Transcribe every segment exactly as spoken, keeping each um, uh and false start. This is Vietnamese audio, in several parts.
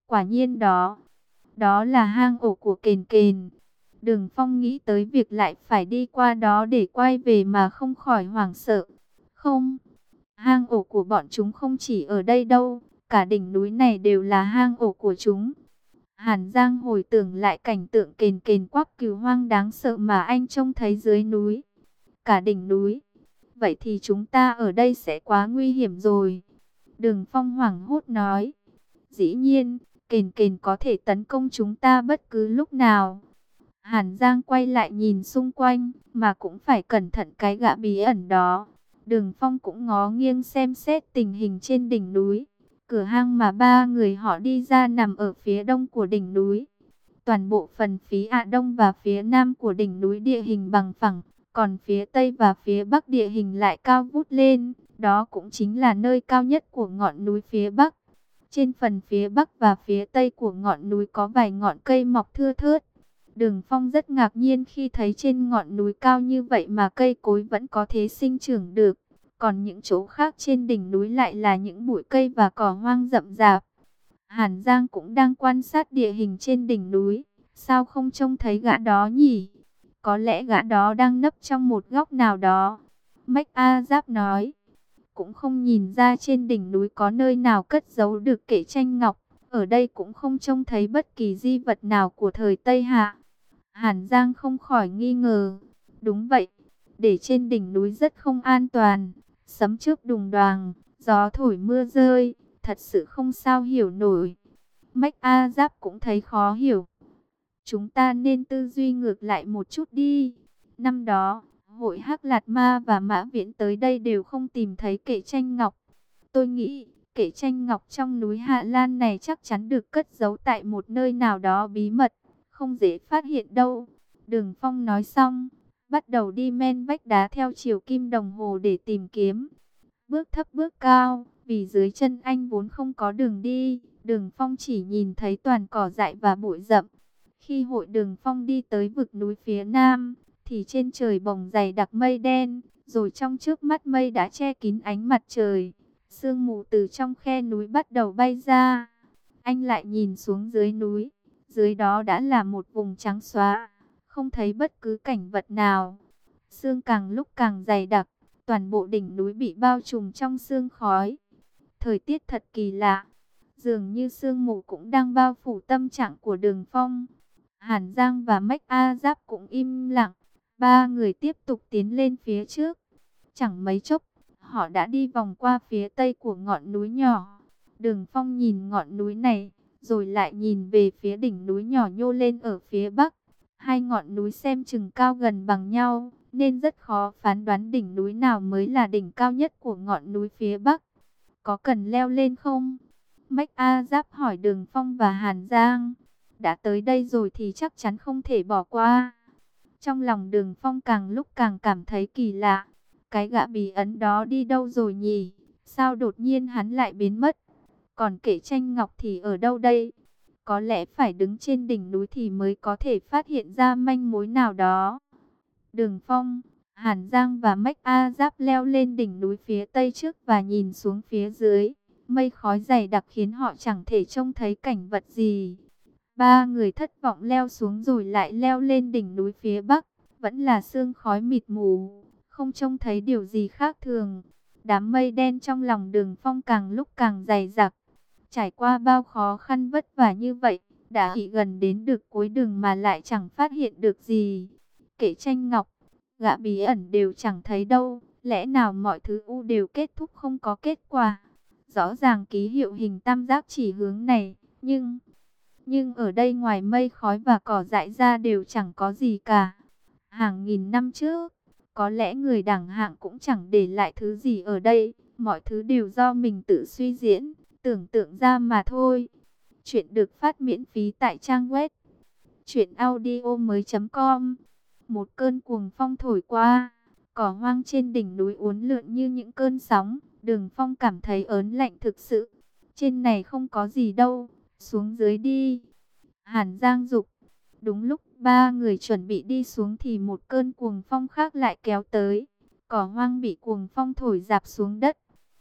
Quả nhiên đó, đó là hang ổ của Kền Kền. Đường Phong nghĩ tới việc lại phải đi qua đó để quay về mà không khỏi hoảng sợ. Không, hang ổ của bọn chúng không chỉ ở đây đâu, cả đỉnh núi này đều là hang ổ của chúng. Hàn Giang hồi tưởng lại cảnh tượng Kền Kền quắc cừu hoang đáng sợ mà anh trông thấy dưới núi. Cả đỉnh núi. Vậy thì chúng ta ở đây sẽ quá nguy hiểm rồi. Đường Phong hoảng hốt nói. Dĩ nhiên, Kền Kền có thể tấn công chúng ta bất cứ lúc nào. Hàn Giang quay lại nhìn xung quanh, mà cũng phải cẩn thận cái gã bí ẩn đó. Đường Phong cũng ngó nghiêng xem xét tình hình trên đỉnh núi. Cửa hang mà ba người họ đi ra nằm ở phía đông của đỉnh núi. Toàn bộ phần phía ạ đông và phía nam của đỉnh núi địa hình bằng phẳng, còn phía tây và phía bắc địa hình lại cao vút lên. Đó cũng chính là nơi cao nhất của ngọn núi phía bắc. Trên phần phía bắc và phía tây của ngọn núi có vài ngọn cây mọc thưa thớt. Đường Phong rất ngạc nhiên khi thấy trên ngọn núi cao như vậy mà cây cối vẫn có thể sinh trưởng được. Còn những chỗ khác trên đỉnh núi lại là những bụi cây và cỏ hoang rậm rạp. Hàn Giang cũng đang quan sát địa hình trên đỉnh núi. Sao không trông thấy gã đó nhỉ? Có lẽ gã đó đang nấp trong một góc nào đó. Mách A Giáp nói. Cũng không nhìn ra trên đỉnh núi có nơi nào cất giấu được kệ tranh ngọc. Ở đây cũng không trông thấy bất kỳ di vật nào của thời Tây Hạ. Hàn Giang không khỏi nghi ngờ. Đúng vậy, để trên đỉnh núi rất không an toàn. Sấm chớp đùng đoàng, gió thổi mưa rơi, thật sự không sao hiểu nổi. Mách A Giáp cũng thấy khó hiểu. Chúng ta nên tư duy ngược lại một chút đi. Năm đó, hội Hắc Lạt Ma và Mã Viễn tới đây đều không tìm thấy kệ tranh ngọc. Tôi nghĩ, kệ tranh ngọc trong núi Hạ Lan này chắc chắn được cất giấu tại một nơi nào đó bí mật, không dễ phát hiện đâu. Đường Phong nói xong, bắt đầu đi men vách đá theo chiều kim đồng hồ để tìm kiếm. Bước thấp bước cao, vì dưới chân anh vốn không có đường đi, Đường Phong chỉ nhìn thấy toàn cỏ dại và bụi rậm. Khi hội Đường Phong đi tới vực núi phía nam, thì trên trời bồng dày đặc mây đen, rồi trong trước mắt mây đã che kín ánh mặt trời. Sương mù từ trong khe núi bắt đầu bay ra. Anh lại nhìn xuống dưới núi, dưới đó đã là một vùng trắng xóa, không thấy bất cứ cảnh vật nào. Sương càng lúc càng dày đặc, toàn bộ đỉnh núi bị bao trùm trong sương khói. Thời tiết thật kỳ lạ, dường như sương mù cũng đang bao phủ tâm trạng của Đường Phong. Hàn Giang và Mách A Giáp cũng im lặng, ba người tiếp tục tiến lên phía trước. Chẳng mấy chốc, họ đã đi vòng qua phía tây của ngọn núi nhỏ. Đường Phong nhìn ngọn núi này, rồi lại nhìn về phía đỉnh núi nhỏ nhô lên ở phía bắc. Hai ngọn núi xem chừng cao gần bằng nhau, nên rất khó phán đoán đỉnh núi nào mới là đỉnh cao nhất của ngọn núi phía bắc. Có cần leo lên không? Mách A Giáp hỏi Đường Phong và Hàn Giang. Đã tới đây rồi thì chắc chắn không thể bỏ qua. Trong lòng Đường Phong càng lúc càng cảm thấy kỳ lạ. Cái gã bí ẩn đó đi đâu rồi nhỉ? Sao đột nhiên hắn lại biến mất? Còn kệ tranh ngọc thì ở đâu đây? Có lẽ phải đứng trên đỉnh núi thì mới có thể phát hiện ra manh mối nào đó. Đường Phong, Hàn Giang và Mách A Giáp leo lên đỉnh núi phía tây trước và nhìn xuống phía dưới. Mây khói dày đặc khiến họ chẳng thể trông thấy cảnh vật gì. Ba người thất vọng leo xuống rồi lại leo lên đỉnh núi phía bắc. Vẫn là sương khói mịt mù, không trông thấy điều gì khác thường. Đám mây đen trong lòng Đường Phong càng lúc càng dày đặc. Trải qua bao khó khăn vất vả như vậy, đã bị gần đến được cuối đường mà lại chẳng phát hiện được gì. Kệ tranh ngọc, gã bí ẩn đều chẳng thấy đâu. Lẽ nào mọi thứ u đều kết thúc không có kết quả? Rõ ràng ký hiệu hình tam giác chỉ hướng này, nhưng... Nhưng ở đây ngoài mây khói và cỏ dại ra đều chẳng có gì cả. Hàng nghìn năm trước, có lẽ người đẳng hạng cũng chẳng để lại thứ gì ở đây. Mọi thứ đều do mình tự suy diễn, tưởng tượng ra mà thôi. Chuyện được phát miễn phí tại trang web truyện audio mới chấm com. Một cơn cuồng phong thổi qua, cỏ hoang trên đỉnh núi uốn lượn như những cơn sóng. Đường Phong cảm thấy ớn lạnh thực sự. Trên này không có gì đâu, xuống dưới đi. Hàn Giang dục. Đúng lúc ba người chuẩn bị đi xuống thì một cơn cuồng phong khác lại kéo tới. Cỏ hoang bị cuồng phong thổi rạp xuống đất.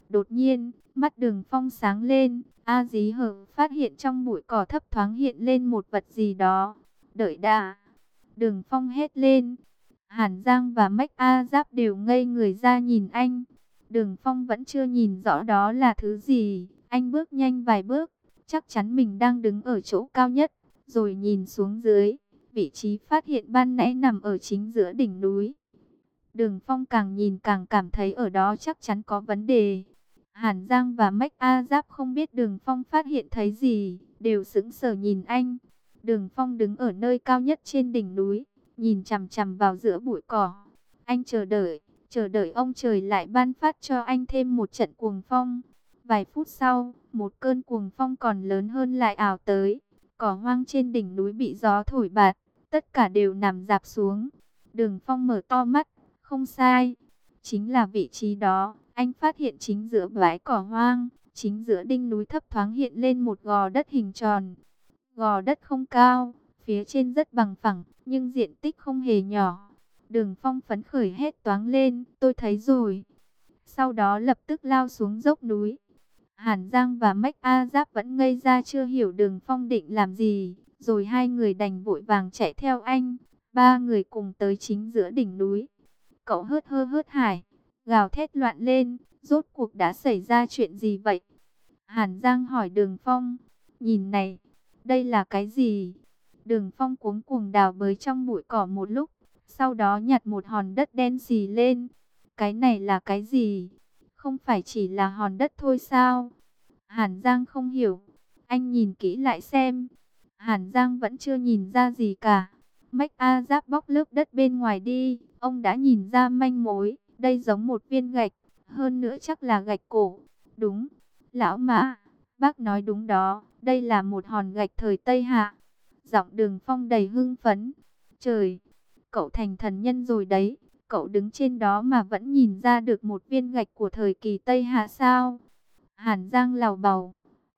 Đột nhiên, mắt Đường Phong sáng lên, A Dí Hở phát hiện trong bụi cỏ thấp thoáng hiện lên một vật gì đó. Đợi đã! Đường Phong hét lên. Hàn Giang và Mách A Giáp đều ngây người ra nhìn anh. Đường Phong vẫn chưa nhìn rõ đó là thứ gì. Anh bước nhanh vài bước, chắc chắn mình đang đứng ở chỗ cao nhất, rồi nhìn xuống dưới. Vị trí phát hiện ban nãy nằm ở chính giữa đỉnh núi. Đường Phong càng nhìn càng cảm thấy ở đó chắc chắn có vấn đề. Hàn Giang và Mách A Giáp không biết Đường Phong phát hiện thấy gì, đều sững sờ nhìn anh. Đường Phong đứng ở nơi cao nhất trên đỉnh núi, nhìn chằm chằm vào giữa bụi cỏ. Anh chờ đợi, chờ đợi ông trời lại ban phát cho anh thêm một trận cuồng phong. Vài phút sau, một cơn cuồng phong còn lớn hơn lại ảo tới. Cỏ hoang trên đỉnh núi bị gió thổi bạt, tất cả đều nằm rạp xuống. Đường Phong mở to mắt, không sai, chính là vị trí đó. Anh phát hiện chính giữa bãi cỏ hoang, chính giữa đỉnh núi thấp thoáng hiện lên một gò đất hình tròn. Gò đất không cao, phía trên rất bằng phẳng, nhưng diện tích không hề nhỏ. Đường Phong phấn khởi hét toáng lên, tôi thấy rồi. Sau đó lập tức lao xuống dốc núi. Hàn Giang và Mách A Giáp vẫn ngây ra chưa hiểu Đường Phong định làm gì, rồi hai người đành vội vàng chạy theo anh. Ba người cùng tới chính giữa đỉnh núi. Cậu hớt hơ hớt hải, gào thét loạn lên, rốt cuộc đã xảy ra chuyện gì vậy? Hàn Giang hỏi Đường Phong, nhìn này, đây là cái gì? Đường Phong cuống cuồng đào bới trong bụi cỏ một lúc, sau đó nhặt một hòn đất đen xì lên. Cái này là cái gì? Không phải chỉ là hòn đất thôi sao? Hàn Giang không hiểu, anh nhìn kỹ lại xem. Hàn Giang vẫn chưa nhìn ra gì cả. Mách A Giáp bóc lớp đất bên ngoài đi, ông đã nhìn ra manh mối. Đây giống một viên gạch, hơn nữa chắc là gạch cổ. Đúng, lão Mã, bác nói đúng đó, đây là một hòn gạch thời Tây Hạ. Giọng Đường Phong đầy hưng phấn. Trời, cậu thành thần nhân rồi đấy, cậu đứng trên đó mà vẫn nhìn ra được một viên gạch của thời kỳ Tây Hạ sao? Hàn Giang lào bào.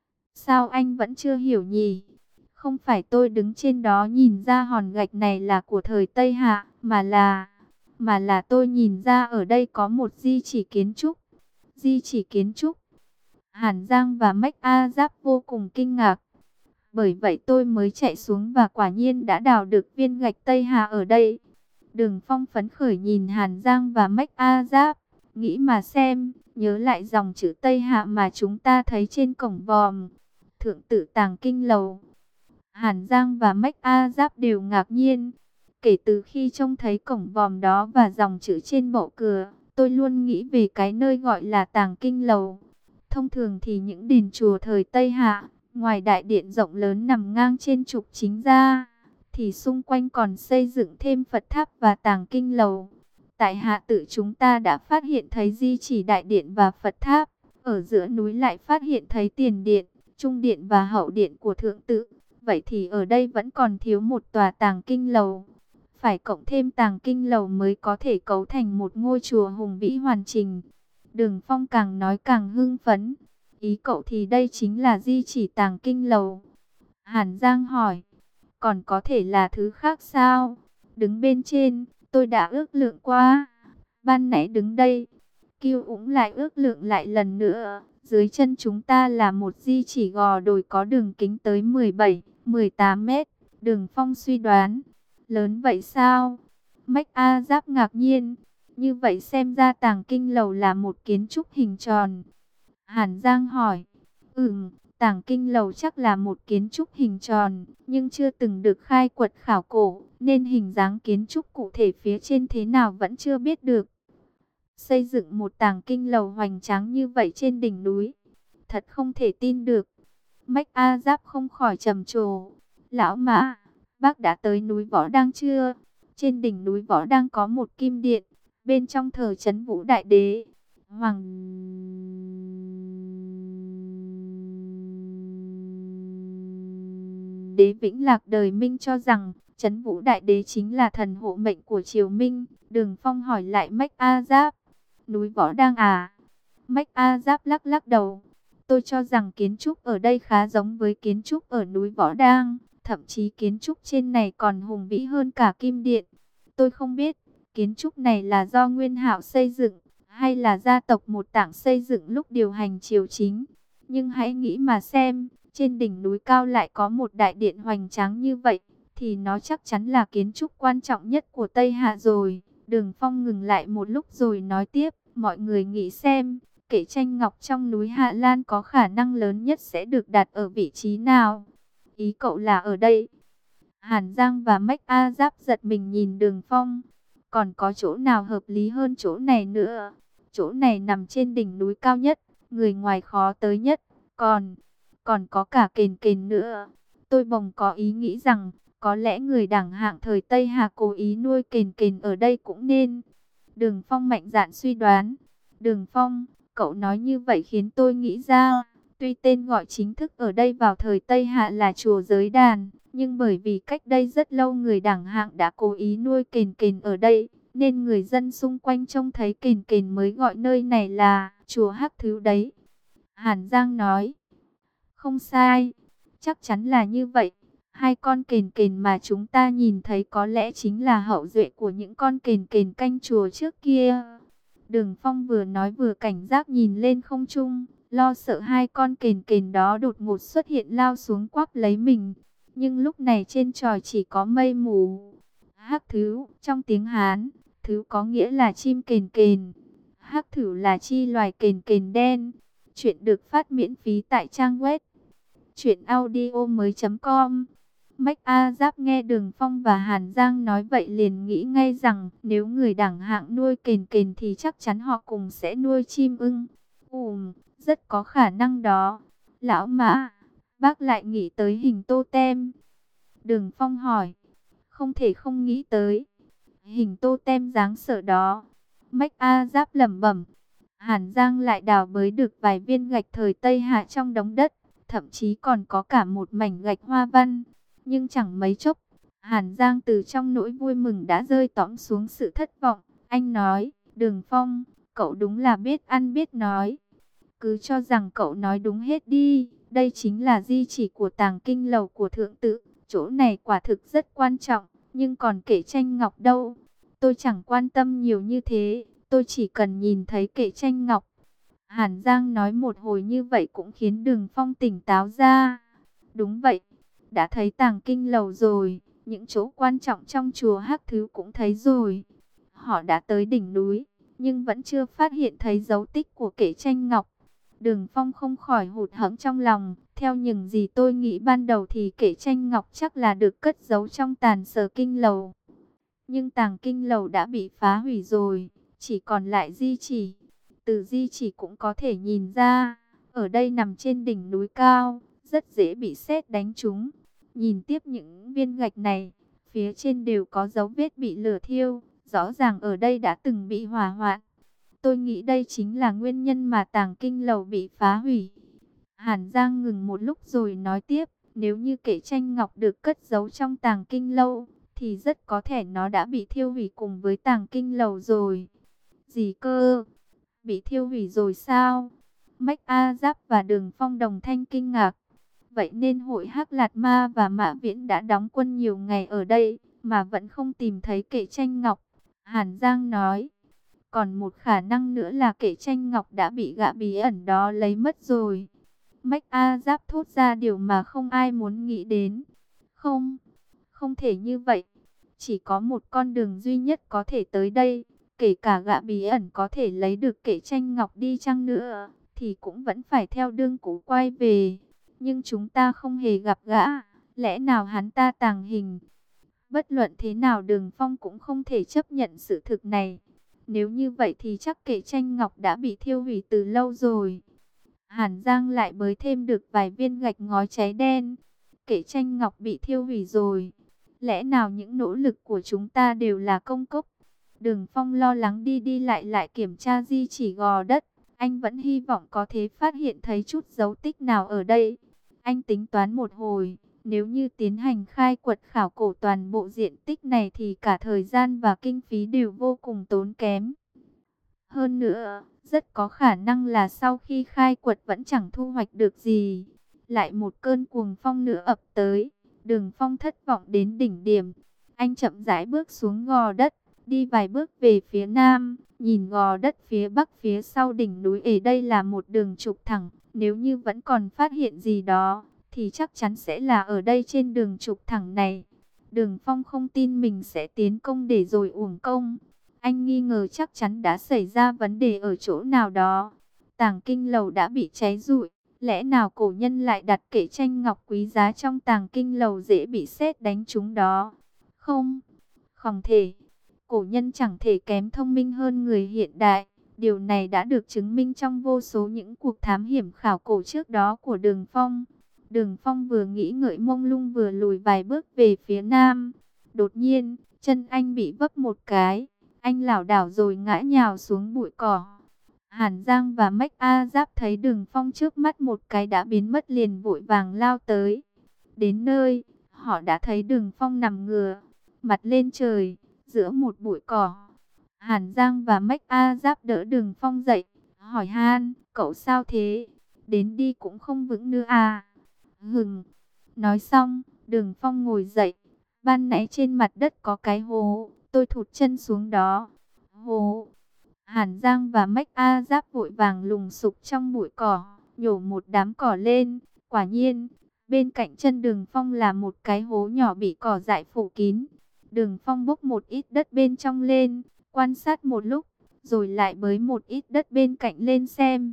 Sao anh vẫn chưa hiểu nhỉ? Không phải tôi đứng trên đó nhìn ra hòn gạch này là của thời Tây Hạ, mà là... Mà là tôi nhìn ra ở đây có một di chỉ kiến trúc. Di chỉ kiến trúc. Hàn Giang và Mách A Giáp vô cùng kinh ngạc. Bởi vậy tôi mới chạy xuống và quả nhiên đã đào được viên gạch Tây Hạ ở đây. Đường Phong phấn khởi nhìn Hàn Giang và Mách A Giáp. Nghĩ mà xem, nhớ lại dòng chữ Tây Hạ mà chúng ta thấy trên cổng vòm. Thượng Tự Tàng Kinh Lầu. Hàn Giang và Mách A Giáp đều ngạc nhiên. Kể từ khi trông thấy cổng vòm đó và dòng chữ trên bộ cửa, tôi luôn nghĩ về cái nơi gọi là Tàng Kinh Lầu. Thông thường thì những đền chùa thời Tây Hạ, ngoài đại điện rộng lớn nằm ngang trên trục chính ra, thì xung quanh còn xây dựng thêm Phật tháp và Tàng Kinh Lầu. Tại Hạ Tự chúng ta đã phát hiện thấy di chỉ đại điện và Phật tháp, ở giữa núi lại phát hiện thấy tiền điện, trung điện và hậu điện của Thượng Tự. Vậy thì ở đây vẫn còn thiếu một tòa Tàng Kinh Lầu. Phải cộng thêm Tàng Kinh Lầu mới có thể cấu thành một ngôi chùa hùng vĩ hoàn chỉnh. Đường Phong càng nói càng hưng phấn. Ý cậu thì đây chính là di chỉ Tàng Kinh Lầu. Hàn Giang hỏi, còn có thể là thứ khác sao? Đứng bên trên, tôi đã ước lượng qua. Ban nãy đứng đây, Kiêu Úng lại ước lượng lại lần nữa. Dưới chân chúng ta là một di chỉ gò đồi có đường kính tới mười bảy, mười tám mét. Đường Phong suy đoán, lớn vậy sao? Mách A Giáp ngạc nhiên. Như vậy xem ra Tàng Kinh Lầu là một kiến trúc hình tròn. Hàn Giang hỏi, ừm, Tàng Kinh Lầu chắc là một kiến trúc hình tròn, nhưng chưa từng được khai quật khảo cổ, nên hình dáng kiến trúc cụ thể phía trên thế nào vẫn chưa biết được. Xây dựng một Tàng Kinh Lầu hoành tráng như vậy trên đỉnh núi, thật không thể tin được. Mách A Giáp không khỏi trầm trồ. Lão Mã, bác đã tới núi Võ Đang chưa? Trên đỉnh núi Võ Đang có một kim điện, bên trong thờ Trấn Vũ Đại Đế. Hoàng đế Vĩnh Lạc đời Minh cho rằng Trấn Vũ Đại Đế chính là thần hộ mệnh của triều Minh. Đường Phong hỏi lại Mách A Giáp, núi Võ Đang à? Mách A Giáp lắc lắc đầu. Tôi cho rằng kiến trúc ở đây khá giống với kiến trúc ở núi Võ Đang. Thậm chí kiến trúc trên này còn hùng vĩ hơn cả kim điện. Tôi không biết kiến trúc này là do Nguyên Hạo xây dựng, hay là gia tộc một tảng xây dựng lúc điều hành triều chính. Nhưng hãy nghĩ mà xem, trên đỉnh núi cao lại có một đại điện hoành tráng như vậy, thì nó chắc chắn là kiến trúc quan trọng nhất của Tây Hạ rồi. Đường Phong ngừng lại một lúc rồi nói tiếp, mọi người nghĩ xem, kệ tranh ngọc trong núi Hạ Lan có khả năng lớn nhất sẽ được đặt ở vị trí nào? Ý cậu là ở đây? Hàn Giang và Mách A Giáp giật mình nhìn Đường Phong. Còn có chỗ nào hợp lý hơn chỗ này nữa? Chỗ này nằm trên đỉnh núi cao nhất, người ngoài khó tới nhất. Còn, còn có cả Kền Kền nữa. Tôi bỗng có ý nghĩ rằng, có lẽ người đẳng hạng thời Tây Hà cố ý nuôi Kền Kền ở đây cũng nên. Đường Phong mạnh dạn suy đoán. Đường Phong, cậu nói như vậy khiến tôi nghĩ ra, tuy tên gọi chính thức ở đây vào thời Tây Hạ là chùa Giới Đàn, nhưng bởi vì cách đây rất lâu người đẳng hạng đã cố ý nuôi Kền Kền ở đây, nên người dân xung quanh trông thấy Kền Kền mới gọi nơi này là chùa Hắc Thứ đấy. Hàn Giang nói, không sai, chắc chắn là như vậy. Hai con Kền Kền mà chúng ta nhìn thấy có lẽ chính là hậu duệ của những con Kền Kền canh chùa trước kia. Đường Phong vừa nói vừa cảnh giác nhìn lên không trung, lo sợ hai con Kền Kền đó đột ngột xuất hiện lao xuống quắp lấy mình. Nhưng lúc này trên trời chỉ có mây mù. Hắc Thứ, trong tiếng Hán, Thứ có nghĩa là chim Kền Kền. Hắc Thử là chi loài Kền Kền đen. Chuyện được phát miễn phí tại trang web truyện audio mới chấm com. Mách A Giáp nghe Đường Phong và Hàn Giang nói vậy liền nghĩ ngay rằng nếu người đẳng hạng nuôi Kền Kền thì chắc chắn họ cùng sẽ nuôi chim ưng. Ừm, rất có khả năng đó. Lão Mã, bác lại nghĩ tới hình totem. Đường Phong hỏi, không thể không nghĩ tới. Hình totem đáng sợ đó. Mách A Giáp lẩm bẩm. Hàn Giang lại đào bới được vài viên gạch thời Tây Hạ trong đống đất, thậm chí còn có cả một mảnh gạch hoa văn. Nhưng chẳng mấy chốc, Hàn Giang từ trong nỗi vui mừng đã rơi tõm xuống sự thất vọng. Anh nói, Đường Phong, cậu đúng là biết ăn biết nói. Cứ cho rằng cậu nói đúng hết đi. Đây chính là di chỉ của tàng kinh lầu của thượng tự. Chỗ này quả thực rất quan trọng. Nhưng còn kệ tranh ngọc đâu? Tôi chẳng quan tâm nhiều như thế. Tôi chỉ cần nhìn thấy kệ tranh ngọc. Hàn Giang nói một hồi như vậy cũng khiến Đường Phong tỉnh táo ra. Đúng vậy. Đã thấy tàng kinh lầu rồi, những chỗ quan trọng trong chùa Hắc Thứ cũng thấy rồi. Họ đã tới đỉnh núi, nhưng vẫn chưa phát hiện thấy dấu tích của kệ tranh ngọc. Đường Phong không khỏi hụt hẫng trong lòng. Theo những gì tôi nghĩ ban đầu thì kệ tranh ngọc chắc là được cất giấu trong tàn sở kinh lầu. Nhưng tàng kinh lầu đã bị phá hủy rồi, chỉ còn lại di chỉ. Từ di chỉ cũng có thể nhìn ra, ở đây nằm trên đỉnh núi cao, rất dễ bị sét đánh trúng. Nhìn tiếp những viên gạch này, phía trên đều có dấu vết bị lửa thiêu, rõ ràng ở đây đã từng bị hỏa hoạn. Tôi nghĩ đây chính là nguyên nhân mà tàng kinh lầu bị phá hủy. Hàn Giang ngừng một lúc rồi nói tiếp, nếu như kệ tranh ngọc được cất giấu trong tàng kinh lâu, thì rất có thể nó đã bị thiêu hủy cùng với tàng kinh lầu rồi. Gì cơ? Bị thiêu hủy rồi sao? Mách A Giáp và Đường Phong đồng thanh kinh ngạc. Vậy nên hội Hắc Lạt Ma và Mã Viễn đã đóng quân nhiều ngày ở đây, mà vẫn không tìm thấy kệ tranh ngọc. Hàn Giang nói, còn một khả năng nữa là kệ tranh ngọc đã bị gã bí ẩn đó lấy mất rồi. Mách A Giáp thốt ra điều mà không ai muốn nghĩ đến. Không, không thể như vậy. Chỉ có một con đường duy nhất có thể tới đây. Kể cả gã bí ẩn có thể lấy được kệ tranh ngọc đi chăng nữa, thì cũng vẫn phải theo đường cũ quay về. Nhưng chúng ta không hề gặp gã, lẽ nào hắn ta tàng hình? Bất luận thế nào Đường Phong cũng không thể chấp nhận sự thực này. Nếu như vậy thì chắc kệ tranh ngọc đã bị thiêu hủy từ lâu rồi. Hàn Giang lại bới thêm được vài viên gạch ngói cháy đen. Kệ tranh ngọc bị thiêu hủy rồi. Lẽ nào những nỗ lực của chúng ta đều là công cốc? Đường Phong lo lắng đi đi lại lại kiểm tra di chỉ gò đất. Anh vẫn hy vọng có thể phát hiện thấy chút dấu tích nào ở đây. Anh tính toán một hồi, nếu như tiến hành khai quật khảo cổ toàn bộ diện tích này thì cả thời gian và kinh phí đều vô cùng tốn kém. Hơn nữa, rất có khả năng là sau khi khai quật vẫn chẳng thu hoạch được gì. Lại một cơn cuồng phong nữa ập tới, Đường Phong thất vọng đến đỉnh điểm. Anh chậm rãi bước xuống gò đất, đi vài bước về phía nam, Nhìn gò đất phía bắc phía sau đỉnh núi, ở đây là một đường trục thẳng. Nếu như vẫn còn phát hiện gì đó, thì chắc chắn sẽ là ở đây trên đường trục thẳng này. Đường Phong không tin mình sẽ tiến công để rồi uổng công. Anh nghi ngờ chắc chắn đã xảy ra vấn đề ở chỗ nào đó. Tàng kinh lầu đã bị cháy rụi. Lẽ nào cổ nhân lại đặt kệ tranh ngọc quý giá trong tàng kinh lầu dễ bị sét đánh trúng đó? Không, không thể. Cổ nhân chẳng thể kém thông minh hơn người hiện đại. Điều này đã được chứng minh trong vô số những cuộc thám hiểm khảo cổ trước đó của Đường Phong. Đường Phong vừa nghĩ ngợi mông lung vừa lùi vài bước về phía nam. Đột nhiên, chân anh bị vấp một cái. Anh lảo đảo rồi ngã nhào xuống bụi cỏ. Hàn Giang và Mách A Giáp thấy Đường Phong trước mắt một cái đã biến mất liền vội vàng lao tới. Đến nơi, họ đã thấy Đường Phong nằm ngửa, mặt lên trời, giữa một bụi cỏ. Hàn Giang và Mách A Giáp đỡ Đường Phong dậy, hỏi han, cậu sao thế? Đến đi cũng không vững nữa à? Hừng. Nói xong, Đường Phong ngồi dậy. Ban nãy trên mặt đất có cái hố, tôi thụt chân xuống đó. Hố. Hàn Giang và Mách A Giáp vội vàng lùng sục trong bụi cỏ, nhổ một đám cỏ lên. Quả nhiên, bên cạnh chân Đường Phong là một cái hố nhỏ bị cỏ dại phủ kín. Đường Phong bốc một ít đất bên trong lên, quan sát một lúc, rồi lại bới một ít đất bên cạnh lên xem.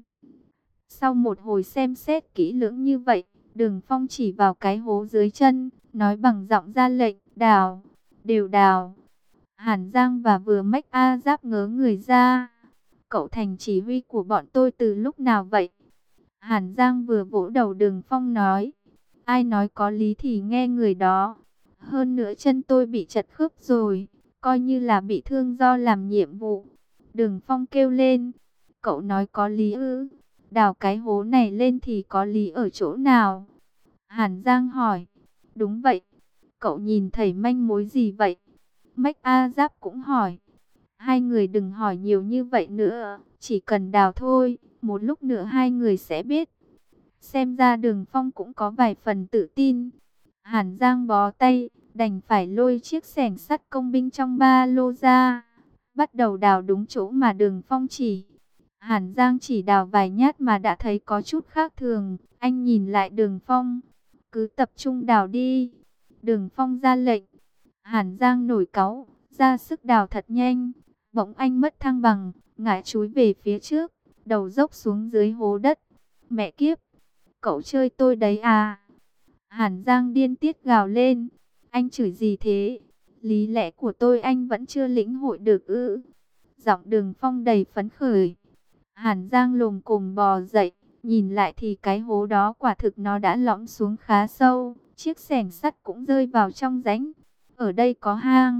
Sau một hồi xem xét kỹ lưỡng như vậy, Đường Phong chỉ vào cái hố dưới chân, nói bằng giọng ra lệnh, đào, đều đào. Hàn Giang và vừa Mách A Giáp ngớ người ra. Cậu thành chỉ huy của bọn tôi từ lúc nào vậy? Hàn Giang vừa vỗ đầu Đường Phong nói, ai nói có lý thì nghe người đó. Hơn nữa chân tôi bị chật khớp rồi, coi như là bị thương do làm nhiệm vụ. Đường Phong kêu lên, cậu nói có lý ư? Đào cái hố này lên thì có lý ở chỗ nào? Hàn Giang hỏi, đúng vậy. Cậu nhìn thấy manh mối gì vậy? Mách A Giáp cũng hỏi. Hai người đừng hỏi nhiều như vậy nữa, chỉ cần đào thôi, một lúc nữa hai người sẽ biết. Xem ra Đường Phong cũng có vài phần tự tin. Hàn Giang bó tay, đành phải lôi chiếc xẻng sắt công binh trong ba lô ra, bắt đầu đào đúng chỗ mà Đường Phong chỉ. Hàn Giang chỉ đào vài nhát mà đã thấy có chút khác thường. Anh nhìn lại Đường Phong, cứ tập trung đào đi. Đường Phong ra lệnh. Hàn Giang nổi cáu, ra sức đào thật nhanh. Bỗng anh mất thăng bằng, ngã chúi về phía trước, đầu dốc xuống dưới hố đất. Mẹ kiếp, cậu chơi tôi đấy à? Hàn Giang điên tiết gào lên. Anh chửi gì thế? Lý lẽ của tôi anh vẫn chưa lĩnh hội được ư? Giọng Đường Phong đầy phấn khởi. Hàn Giang lồm cồm bò dậy, nhìn lại thì cái hố đó quả thực nó đã lõm xuống khá sâu, chiếc xẻng sắt cũng rơi vào trong rãnh. Ở đây có hang.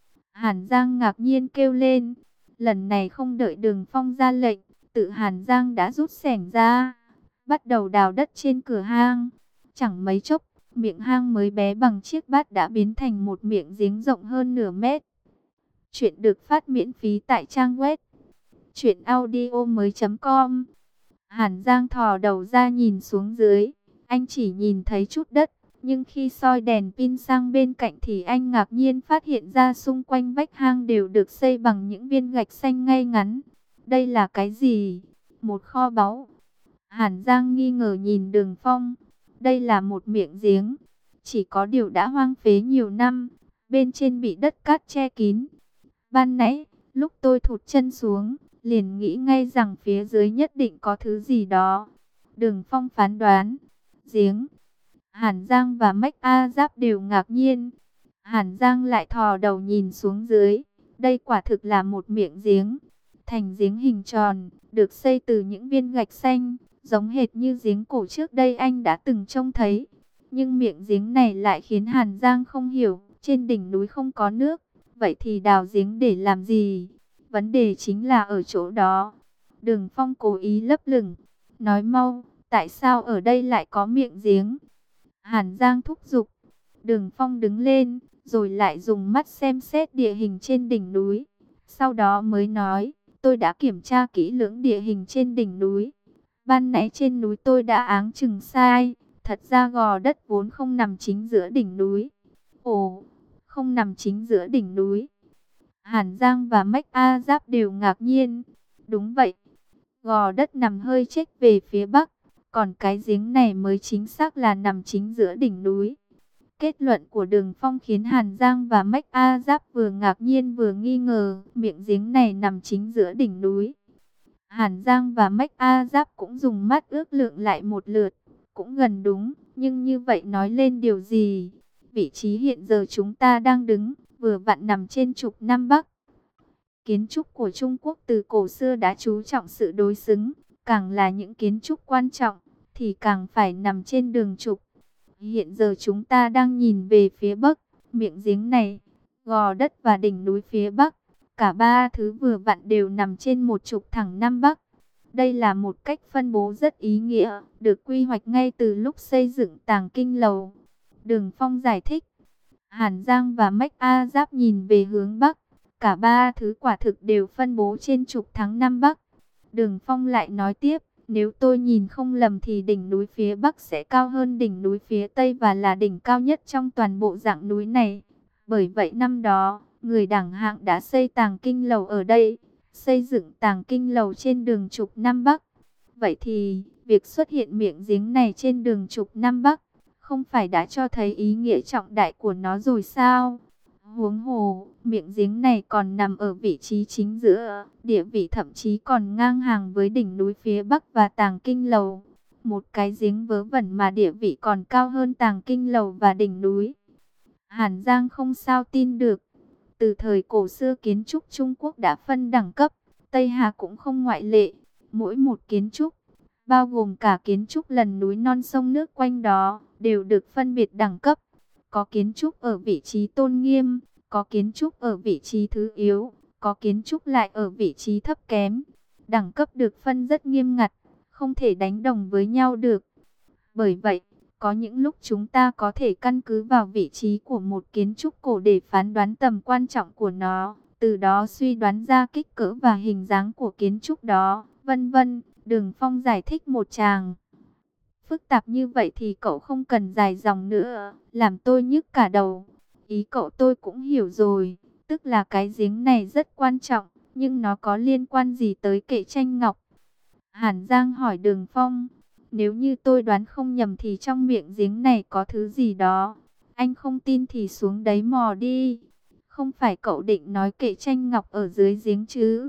Hàn Giang ngạc nhiên kêu lên. Lần này không đợi Đường Phong ra lệnh, tự Hàn Giang đã rút xẻng ra, bắt đầu đào đất trên cửa hang. Chẳng mấy chốc, miệng hang mới bé bằng chiếc bát đã biến thành một miệng giếng rộng hơn nửa mét. Chuyện được phát miễn phí tại trang web truyện audio mới chấm com. Hàn Giang thò đầu ra nhìn xuống dưới. Anh chỉ nhìn thấy chút đất, nhưng khi soi đèn pin sang bên cạnh thì anh ngạc nhiên phát hiện ra xung quanh vách hang đều được xây bằng những viên gạch xanh ngay ngắn. Đây là cái gì? Một kho báu. Hàn Giang nghi ngờ nhìn Đường Phong. Đây là một miệng giếng, chỉ có điều đã hoang phế nhiều năm, bên trên bị đất cát che kín. Ban nãy, lúc tôi thụt chân xuống, liền nghĩ ngay rằng phía dưới nhất định có thứ gì đó. Đường Phong phán đoán, giếng. Hàn Giang và Mách A Giáp đều ngạc nhiên. Hàn Giang lại thò đầu nhìn xuống dưới. Đây quả thực là một miệng giếng. Thành giếng hình tròn, được xây từ những viên gạch xanh, giống hệt như giếng cổ trước đây anh đã từng trông thấy. Nhưng miệng giếng này lại khiến Hàn Giang không hiểu. Trên đỉnh núi không có nước, vậy thì đào giếng để làm gì? Vấn đề chính là ở chỗ đó. Đường Phong cố ý lấp lửng, nói mau, tại sao ở đây lại có miệng giếng? Hàn Giang thúc giục. Đường Phong đứng lên, rồi lại dùng mắt xem xét địa hình trên đỉnh núi. Sau đó mới nói, tôi đã kiểm tra kỹ lưỡng địa hình trên đỉnh núi. Ban nãy trên núi tôi đã áng chừng sai, thật ra gò đất vốn không nằm chính giữa đỉnh núi. Ồ, không nằm chính giữa đỉnh núi. Hàn Giang và Mách A Giáp đều ngạc nhiên. Đúng vậy, gò đất nằm hơi chếch về phía bắc, còn cái giếng này mới chính xác là nằm chính giữa đỉnh núi. Kết luận của Đường Phong khiến Hàn Giang và Mách A Giáp vừa ngạc nhiên vừa nghi ngờ, miệng giếng này nằm chính giữa đỉnh núi. Hàn Giang và Mách A Giáp cũng dùng mắt ước lượng lại một lượt, cũng gần đúng, nhưng như vậy nói lên điều gì? Vị trí hiện giờ chúng ta đang đứng, vừa vặn nằm trên trục Nam Bắc. Kiến trúc của Trung Quốc từ cổ xưa đã chú trọng sự đối xứng, càng là những kiến trúc quan trọng, thì càng phải nằm trên đường trục. Hiện giờ chúng ta đang nhìn về phía Bắc, miệng giếng này, gò đất và đỉnh núi phía Bắc. Cả ba thứ vừa vặn đều nằm trên một trục thẳng Nam Bắc. Đây là một cách phân bố rất ý nghĩa, được quy hoạch ngay từ lúc xây dựng Tàng Kinh Lầu. Đường Phong giải thích. Hàn Giang và Mách A Giáp nhìn về hướng Bắc. Cả ba thứ quả thực đều phân bố trên trục thắng Nam Bắc. Đường Phong lại nói tiếp, nếu tôi nhìn không lầm thì đỉnh núi phía Bắc sẽ cao hơn đỉnh núi phía Tây và là đỉnh cao nhất trong toàn bộ dạng núi này. Bởi vậy năm đó, người đẳng hạng đã xây Tàng Kinh Lầu ở đây, xây dựng Tàng Kinh Lầu trên đường trục Nam Bắc. Vậy thì, việc xuất hiện miệng giếng này trên đường trục Nam Bắc, không phải đã cho thấy ý nghĩa trọng đại của nó rồi sao? Huống hồ, miệng giếng này còn nằm ở vị trí chính giữa, địa vị thậm chí còn ngang hàng với đỉnh núi phía Bắc và Tàng Kinh Lầu. Một cái giếng vớ vẩn mà địa vị còn cao hơn Tàng Kinh Lầu và đỉnh núi. Hàn Giang không sao tin được. Từ thời cổ xưa kiến trúc Trung Quốc đã phân đẳng cấp, Tây Hà cũng không ngoại lệ. Mỗi một kiến trúc, bao gồm cả kiến trúc lần núi non sông nước quanh đó, đều được phân biệt đẳng cấp. Có kiến trúc ở vị trí tôn nghiêm, có kiến trúc ở vị trí thứ yếu, có kiến trúc lại ở vị trí thấp kém. Đẳng cấp được phân rất nghiêm ngặt, không thể đánh đồng với nhau được. Bởi vậy, có những lúc chúng ta có thể căn cứ vào vị trí của một kiến trúc cổ để phán đoán tầm quan trọng của nó, từ đó suy đoán ra kích cỡ và hình dáng của kiến trúc đó, vân vân. Đường Phong giải thích một tràng. Phức tạp như vậy thì cậu không cần dài dòng nữa, làm tôi nhức cả đầu. Ý cậu tôi cũng hiểu rồi, tức là cái giếng này rất quan trọng, nhưng nó có liên quan gì tới Kệ Tranh Ngọc? Hàn Giang hỏi Đường Phong. Nếu như tôi đoán không nhầm thì trong miệng giếng này có thứ gì đó. Anh không tin thì xuống đấy mò đi. Không phải cậu định nói Kệ Tranh Ngọc ở dưới giếng chứ?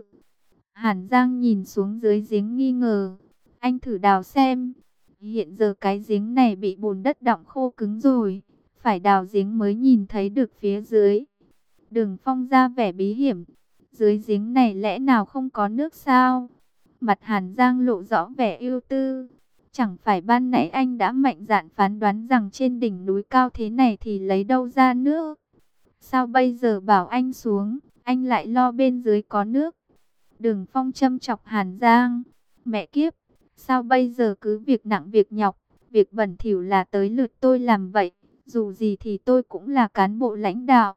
Hàn Giang nhìn xuống dưới giếng nghi ngờ. Anh thử đào xem. Hiện giờ cái giếng này bị bùn đất đọng khô cứng rồi. Phải đào giếng mới nhìn thấy được phía dưới. Đường Phong ra vẻ bí hiểm. Dưới giếng này lẽ nào không có nước sao? Mặt Hàn Giang lộ rõ vẻ ưu tư. Chẳng phải ban nãy anh đã mạnh dạn phán đoán rằng trên đỉnh núi cao thế này thì lấy đâu ra nước? Sao bây giờ bảo anh xuống, anh lại lo bên dưới có nước? Đường Phong châm chọc Hàn Giang. Mẹ kiếp, sao bây giờ cứ việc nặng việc nhọc, việc bẩn thỉu là tới lượt tôi làm vậy? Dù gì thì tôi cũng là cán bộ lãnh đạo.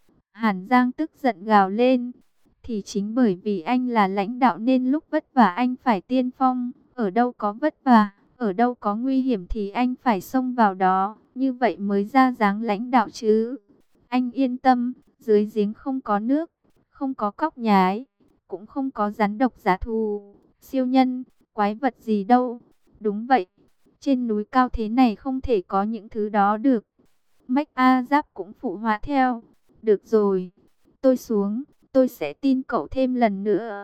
Hàn Giang tức giận gào lên. Thì chính bởi vì anh là lãnh đạo nên lúc vất vả anh phải tiên phong. Ở đâu có vất vả, ở đâu có nguy hiểm thì anh phải xông vào đó. Như vậy mới ra dáng lãnh đạo chứ. Anh yên tâm, dưới giếng không có nước, không có cóc nhái, cũng không có rắn độc giá thù, siêu nhân, quái vật gì đâu. Đúng vậy, trên núi cao thế này không thể có những thứ đó được. Mách A Giáp cũng phụ họa theo. Được rồi, tôi xuống, tôi sẽ tin cậu thêm lần nữa.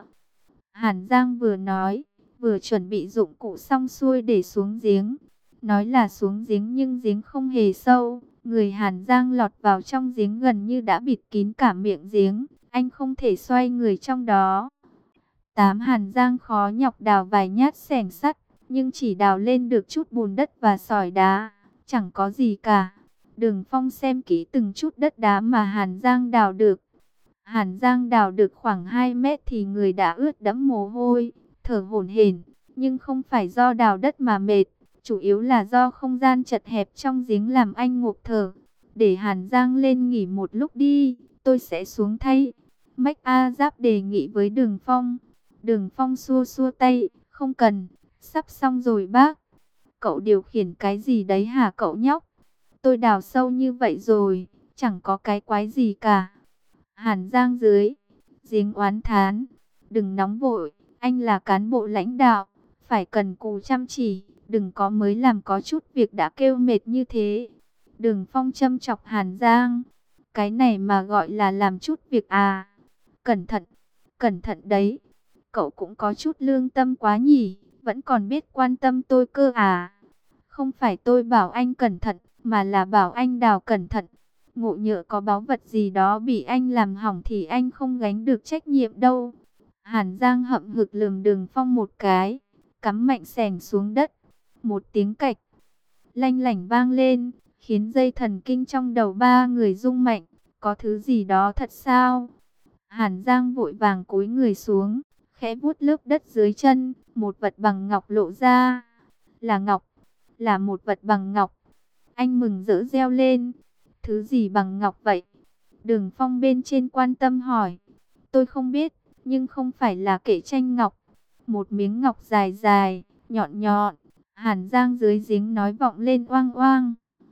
Hàn Giang vừa nói, vừa chuẩn bị dụng cụ xong xuôi để xuống giếng. Nói là xuống giếng nhưng giếng không hề sâu. Người Hàn Giang lọt vào trong giếng gần như đã bịt kín cả miệng giếng. Anh không thể xoay người trong đó. Tám Hàn Giang khó nhọc đào vài nhát xẻng sắt, nhưng chỉ đào lên được chút bùn đất và sỏi đá. Chẳng có gì cả. Đường Phong xem kỹ từng chút đất đá mà Hàn Giang đào được. Hàn Giang đào được khoảng hai mét thì người đã ướt đẫm mồ hôi, thở hổn hển, nhưng không phải do đào đất mà mệt, chủ yếu là do không gian chật hẹp trong giếng làm anh ngộp thở. Để Hàn Giang lên nghỉ một lúc đi, tôi sẽ xuống thay. Mách A Giáp đề nghị với Đường Phong. Đường Phong xua xua tay, không cần, sắp xong rồi bác. Cậu điều khiển cái gì đấy hả cậu nhóc? Tôi đào sâu như vậy rồi, chẳng có cái quái gì cả. Hàn Giang dưới giếng oán thán, đừng nóng vội, anh là cán bộ lãnh đạo, phải cần cù chăm chỉ, đừng có mới làm có chút việc đã kêu mệt như thế. Đường Phong châm chọc Hàn Giang, cái này mà gọi là làm chút việc à? Cẩn thận, cẩn thận đấy, cậu cũng có chút lương tâm quá nhỉ, vẫn còn biết quan tâm tôi cơ à? Không phải tôi bảo anh cẩn thận, mà là bảo anh đào cẩn thận. Ngộ nhỡ có báu vật gì đó bị anh làm hỏng thì anh không gánh được trách nhiệm đâu. Hàn Giang hậm hực lườm Đường Phong một cái, cắm mạnh xẻng xuống đất. Một tiếng cạch lanh lảnh vang lên, khiến dây thần kinh trong đầu ba người rung mạnh. Có thứ gì đó thật sao? Hàn Giang vội vàng cúi người xuống, khẽ vuốt lớp đất dưới chân, một vật bằng ngọc lộ ra. Là ngọc, là một vật bằng ngọc. Anh mừng rỡ reo lên. Thứ gì bằng ngọc vậy? Đường Phong bên trên quan tâm hỏi. Tôi không biết, nhưng không phải là kệ tranh ngọc. Một miếng ngọc dài dài, nhọn nhọn. Hàn Giang dưới giếng nói vọng lên oang oang.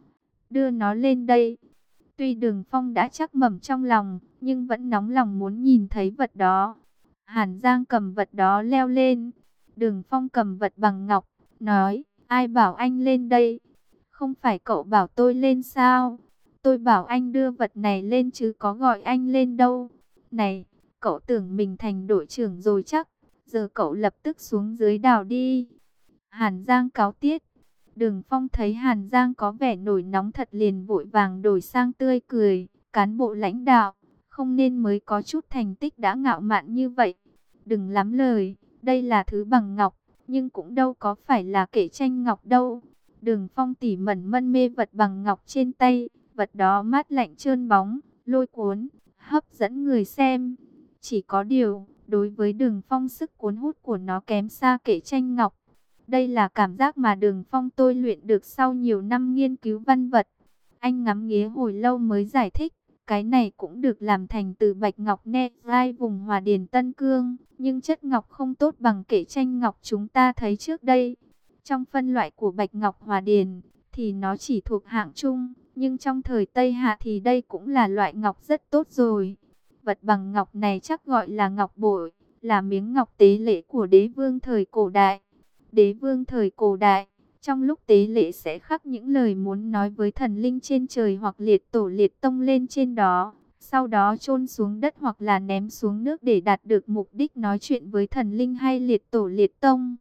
Đưa nó lên đây. Tuy Đường Phong đã chắc mẩm trong lòng, nhưng vẫn nóng lòng muốn nhìn thấy vật đó. Hàn Giang cầm vật đó leo lên. Đường Phong cầm vật bằng ngọc, nói, ai bảo anh lên đây? Không phải cậu bảo tôi lên sao? Tôi bảo anh đưa vật này lên chứ có gọi anh lên đâu. Này, cậu tưởng mình thành đội trưởng rồi chắc. Giờ cậu lập tức xuống dưới đào đi. Hàn Giang cáu tiết. Đường Phong thấy Hàn Giang có vẻ nổi nóng thật liền vội vàng đổi sang tươi cười. Cán bộ lãnh đạo, không nên mới có chút thành tích đã ngạo mạn như vậy. Đừng lắm lời, đây là thứ bằng ngọc, nhưng cũng đâu có phải là kệ tranh ngọc đâu. Đường Phong tỉ mẩn mân mê vật bằng ngọc trên tay, vật đó mát lạnh trơn bóng, lôi cuốn, hấp dẫn người xem. Chỉ có điều, đối với Đường Phong sức cuốn hút của nó kém xa kệ tranh ngọc. Đây là cảm giác mà Đường Phong tôi luyện được sau nhiều năm nghiên cứu văn vật. Anh ngắm nghía hồi lâu mới giải thích, cái này cũng được làm thành từ bạch ngọc nè rai vùng Hòa Điền Tân Cương, nhưng chất ngọc không tốt bằng kệ tranh ngọc chúng ta thấy trước đây. Trong phân loại của bạch ngọc Hòa Điền thì nó chỉ thuộc hạng trung, nhưng trong thời Tây Hạ thì đây cũng là loại ngọc rất tốt rồi. Vật bằng ngọc này chắc gọi là ngọc bội, là miếng ngọc tế lễ của đế vương thời cổ đại. Đế vương thời cổ đại, trong lúc tế lễ sẽ khắc những lời muốn nói với thần linh trên trời hoặc liệt tổ liệt tông lên trên đó. Sau đó chôn xuống đất hoặc là ném xuống nước để đạt được mục đích nói chuyện với thần linh hay liệt tổ liệt tông.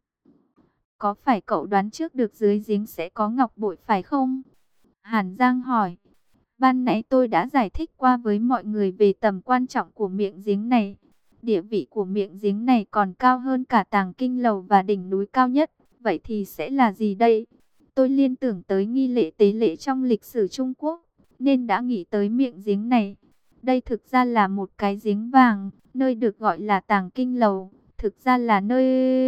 Có phải cậu đoán trước được dưới giếng sẽ có ngọc bội phải không? Hàn Giang hỏi. Ban nãy tôi đã giải thích qua với mọi người về tầm quan trọng của miệng giếng này. Địa vị của miệng giếng này còn cao hơn cả Tàng Kinh Lầu và đỉnh núi cao nhất. Vậy thì sẽ là gì đây? Tôi liên tưởng tới nghi lễ tế lễ trong lịch sử Trung Quốc, nên đã nghĩ tới miệng giếng này. Đây thực ra là một cái giếng vàng, nơi được gọi là Tàng Kinh Lầu. Thực ra là nơi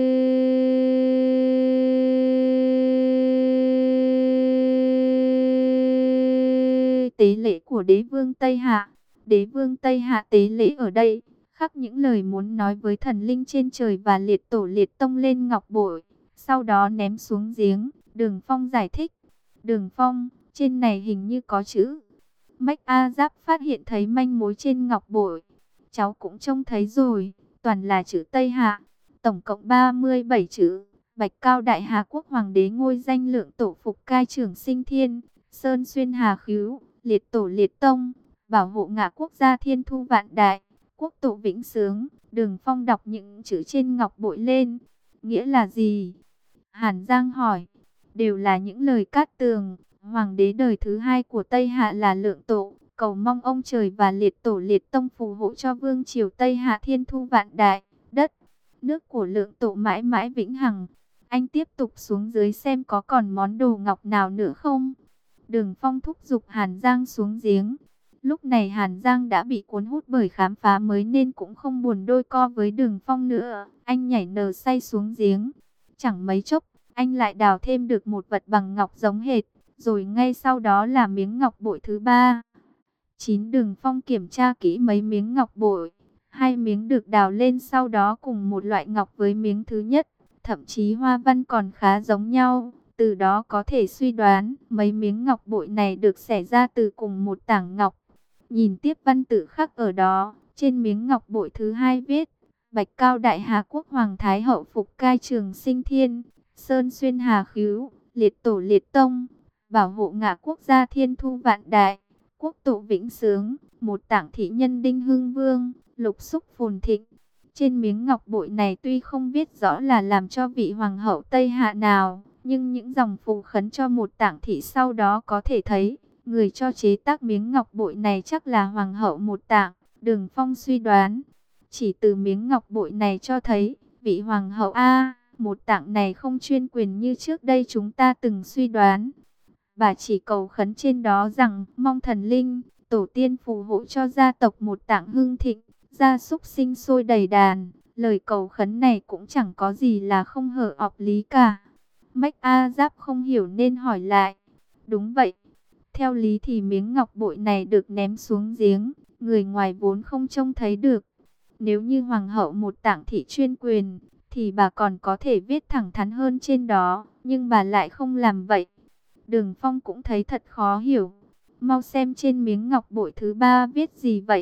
tế lễ của đế vương Tây Hạ. Đế vương Tây Hạ tế lễ ở đây, khắc những lời muốn nói với thần linh trên trời và liệt tổ liệt tông lên ngọc bội, sau đó ném xuống giếng. Đường Phong giải thích. Đường Phong, trên này hình như có chữ. Mách A Giáp phát hiện thấy manh mối trên ngọc bội. Cháu cũng trông thấy rồi, toàn là chữ Tây Hạ, tổng cộng ba mươi bảy chữ. Bạch Cao Đại Hà Quốc Hoàng đế ngôi danh lượng tổ phục cai trưởng sinh thiên, Sơn xuyên Hà Khứu, liệt tổ liệt tông, bảo hộ ngạ quốc gia thiên thu vạn đại, quốc tổ vĩnh sướng. Đường Phong đọc những chữ trên ngọc bội lên. Nghĩa là gì? Hàn Giang hỏi. Đều là những lời cát tường. Hoàng đế đời thứ hai của Tây Hạ là Lượng Tổ, cầu mong ông trời và liệt tổ liệt tông phù hộ cho vương triều Tây Hạ thiên thu vạn đại, đất nước của Lượng Tổ mãi mãi vĩnh hằng. Anh tiếp tục xuống dưới xem có còn món đồ ngọc nào nữa không. Đường Phong thúc giục Hàn Giang xuống giếng. Lúc này Hàn Giang đã bị cuốn hút bởi khám phá mới nên cũng không buồn đôi co với Đường Phong nữa. Anh nhảy nờ say xuống giếng. Chẳng mấy chốc, anh lại đào thêm được một vật bằng ngọc giống hệt. Rồi ngay sau đó là miếng ngọc bội thứ ba. Chín Đường Phong kiểm tra kỹ mấy miếng ngọc bội. Hai miếng được đào lên sau đó cùng một loại ngọc với miếng thứ nhất. Thậm chí hoa văn còn khá giống nhau. Từ đó có thể suy đoán mấy miếng ngọc bội này được xẻ ra từ cùng một tảng ngọc. Nhìn tiếp văn tự khắc ở đó, trên miếng ngọc bội thứ hai viết: Bạch Cao Đại Hà Quốc Hoàng Thái Hậu Phục Cai Trường Sinh Thiên, Sơn Xuyên Hà Khứu, Liệt Tổ Liệt Tông, bảo hộ ngạ quốc gia Thiên Thu Vạn Đại, quốc tổ vĩnh sướng, một tảng thị nhân Đinh Hưng Vương, lục xúc phồn thịnh. Trên miếng ngọc bội này tuy không viết rõ là làm cho vị hoàng hậu Tây Hạ nào, nhưng những dòng phù khấn cho một tảng thị sau đó có thể thấy, người cho chế tác miếng ngọc bội này chắc là hoàng hậu một tảng. Đường Phong suy đoán, chỉ từ miếng ngọc bội này cho thấy, vị hoàng hậu A, một tảng này không chuyên quyền như trước đây chúng ta từng suy đoán. Bà chỉ cầu khấn trên đó rằng, mong thần linh, tổ tiên phù hộ cho gia tộc một tảng hưng thịnh, gia súc sinh sôi đầy đàn. Lời cầu khấn này cũng chẳng có gì là không hợp ọc lý cả. Mách A Giáp không hiểu nên hỏi lại. Đúng vậy. Theo lý thì miếng ngọc bội này được ném xuống giếng, người ngoài vốn không trông thấy được. Nếu như hoàng hậu một tảng thị chuyên quyền, thì bà còn có thể viết thẳng thắn hơn trên đó, nhưng bà lại không làm vậy. Đường Phong cũng thấy thật khó hiểu. Mau xem trên miếng ngọc bội thứ ba viết gì vậy?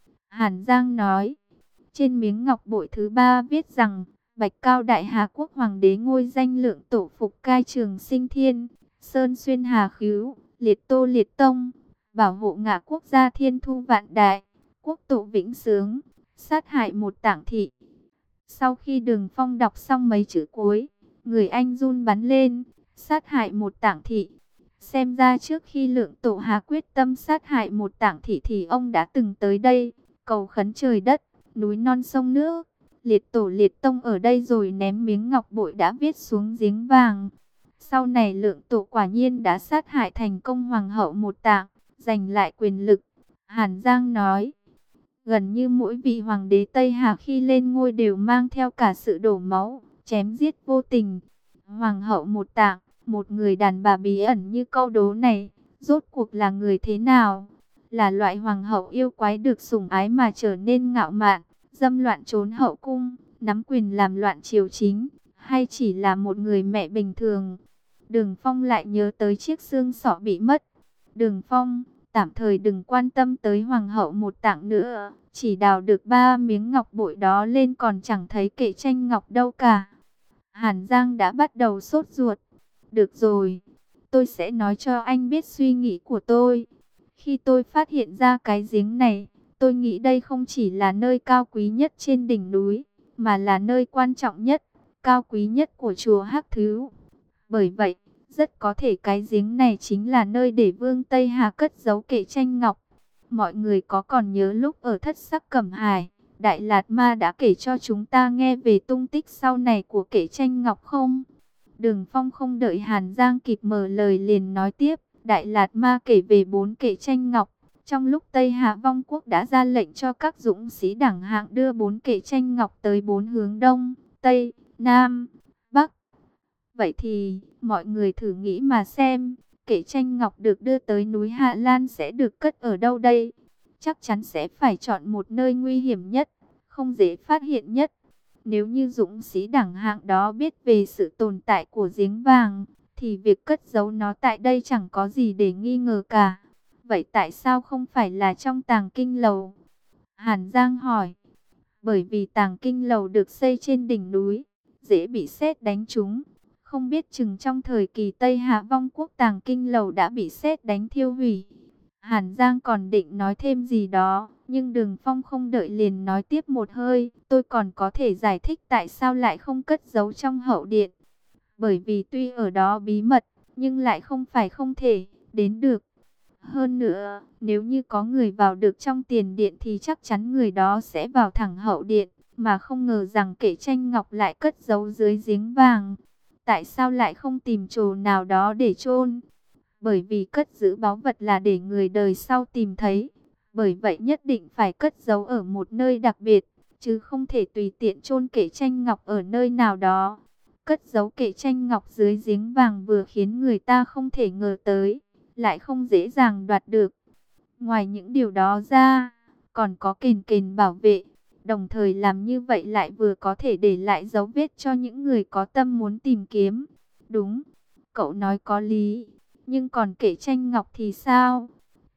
Hàn Giang nói. Trên miếng ngọc bội thứ ba viết rằng, Bạch Cao Đại Hà Quốc Hoàng đế ngôi danh lượng tổ Phục Cai Trường Sinh Thiên, Sơn Xuyên Hà Khứu, Liệt Tô Liệt Tông, bảo hộ ngạ quốc gia Thiên Thu Vạn Đại, quốc tổ vĩnh sướng, sát hại một tảng thị. Sau khi Đường Phong đọc xong mấy chữ cuối, người anh run bắn lên, sát hại một tảng thị. Xem ra trước khi lượng tổ Hà quyết tâm sát hại một tảng thị thì ông đã từng tới đây, cầu khấn trời đất, núi non sông nước. Liệt tổ liệt tông ở đây rồi ném miếng ngọc bội đã viết xuống giếng vàng. Sau này lượng tổ quả nhiên đã sát hại thành công hoàng hậu một tảng, giành lại quyền lực. Hàn Giang nói, gần như mỗi vị hoàng đế Tây Hà khi lên ngôi đều mang theo cả sự đổ máu, chém giết vô tình. Hoàng hậu một tảng, một người đàn bà bí ẩn như câu đố này, rốt cuộc là người thế nào? Là loại hoàng hậu yêu quái được sủng ái mà trở nên ngạo mạn, dâm loạn trốn hậu cung, nắm quyền làm loạn triều chính, hay chỉ là một người mẹ bình thường? Đường Phong lại nhớ tới chiếc xương sọ bị mất. Đường Phong, tạm thời đừng quan tâm tới hoàng hậu một tảng nữa, chỉ đào được ba miếng ngọc bội đó lên còn chẳng thấy kệ tranh ngọc đâu cả. Hàn Giang đã bắt đầu sốt ruột. Được rồi, tôi sẽ nói cho anh biết suy nghĩ của tôi. Khi tôi phát hiện ra cái giếng này, tôi nghĩ đây không chỉ là nơi cao quý nhất trên đỉnh núi, mà là nơi quan trọng nhất, cao quý nhất của chùa Hắc Thứu. Bởi vậy, rất có thể cái giếng này chính là nơi để Vương Tây Hà cất giấu kệ tranh ngọc. Mọi người có còn nhớ lúc ở Thất Sắc Cẩm Hải, Đại Lạt Ma đã kể cho chúng ta nghe về tung tích sau này của kệ tranh ngọc không? Đường Phong không đợi Hàn Giang kịp mở lời liền nói tiếp. Đại Lạt Ma kể về bốn kệ tranh ngọc. Trong lúc Tây Hạ Vong Quốc đã ra lệnh cho các dũng sĩ đẳng hạng đưa bốn kệ tranh ngọc tới bốn hướng Đông, Tây, Nam, Bắc. Vậy thì, mọi người thử nghĩ mà xem, kệ tranh ngọc được đưa tới núi Hạ Lan sẽ được cất ở đâu đây? Chắc chắn sẽ phải chọn một nơi nguy hiểm nhất, không dễ phát hiện nhất. Nếu như dũng sĩ đẳng hạng đó biết về sự tồn tại của giếng vàng, thì việc cất giấu nó tại đây chẳng có gì để nghi ngờ cả. Vậy tại sao không phải là trong tàng kinh lầu? Hàn Giang hỏi. Bởi vì tàng kinh lầu được xây trên đỉnh núi, dễ bị sét đánh trúng. Không biết chừng trong thời kỳ Tây Hạ Vong Quốc tàng kinh lầu đã bị sét đánh thiêu hủy. Hàn Giang còn định nói thêm gì đó, nhưng Đường Phong không đợi liền nói tiếp một hơi. Tôi còn có thể giải thích tại sao lại không cất giấu trong hậu điện. Bởi vì tuy ở đó bí mật, nhưng lại không phải không thể đến được. Hơn nữa, nếu như có người vào được trong tiền điện thì chắc chắn người đó sẽ vào thẳng hậu điện, mà không ngờ rằng kệ tranh ngọc lại cất giấu dưới giếng vàng. Tại sao lại không tìm chỗ nào đó để chôn? Bởi vì cất giữ báu vật là để người đời sau tìm thấy. Bởi vậy nhất định phải cất giấu ở một nơi đặc biệt, chứ không thể tùy tiện chôn kệ tranh ngọc ở nơi nào đó. Cất giấu kệ tranh ngọc dưới giếng vàng vừa khiến người ta không thể ngờ tới, lại không dễ dàng đoạt được. Ngoài những điều đó ra, còn có kền kền bảo vệ. Đồng thời làm như vậy lại vừa có thể để lại dấu vết cho những người có tâm muốn tìm kiếm. Đúng, cậu nói có lý. Nhưng còn kệ tranh ngọc thì sao?